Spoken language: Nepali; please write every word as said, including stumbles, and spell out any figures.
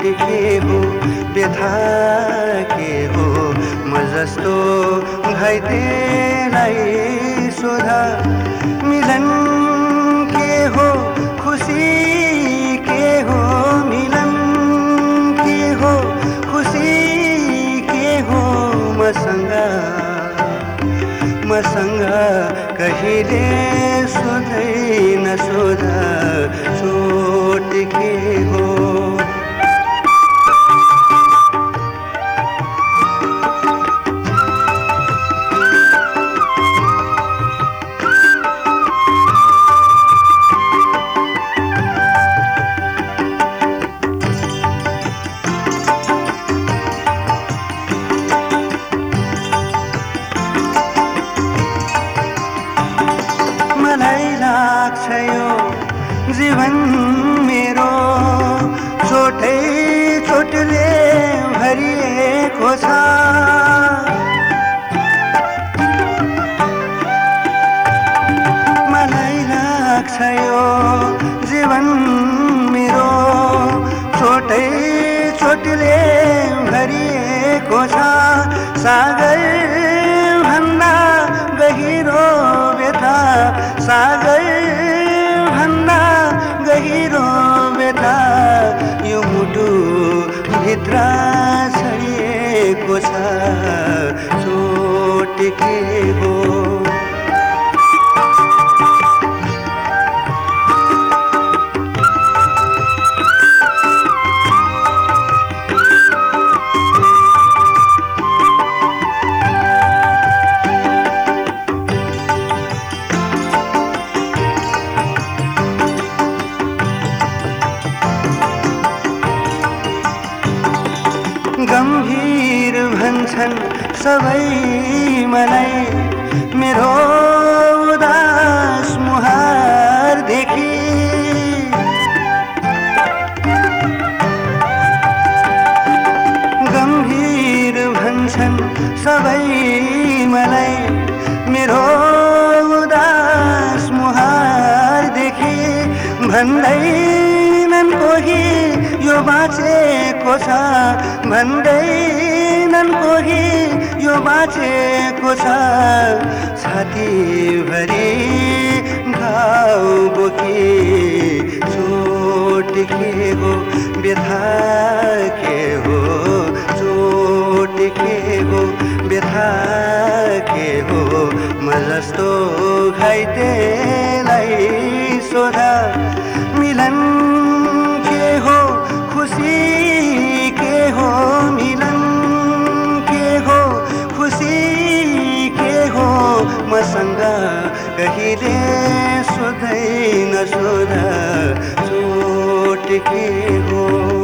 के हो व्यथा के हो म जस्तो घाइतेलाई सोधा मिलन के हो खुसी के हो मिलन के हो खुसी के हो मसँग मसँग कहिले सोधै नसोध चोट के हो जीवन मेरो छोटै छोटले भरिएको छ मलाई लाग्छ यो जीवन मेरो छोटै छोटले भरिएको छ सागर भन्दा गहिरो व्यथा सागर गहिरो व्यथा यो मुटु भित्र छरिएको छ चोट के हो गम्भीर भन्छन् सबै मलाई मेरो उदास मुहार देखि गम्भीर भन्छन् सबै मलाई मेरो उदास मुहार देखि भन्दैनन् कोही यो बाँचेको छ भन्दैनन् कोही यो बाँचेको छ छातीभरि घाउ बोकी चोट के हो व्यथा के हो चोट के हो व्यथा के हो म जस्तो घाइतेलाई सोधा मिलन के हो खुसी के हो मिलन के हो खुसी के हो मसँग कहिले सोधै नसोध चोट के हो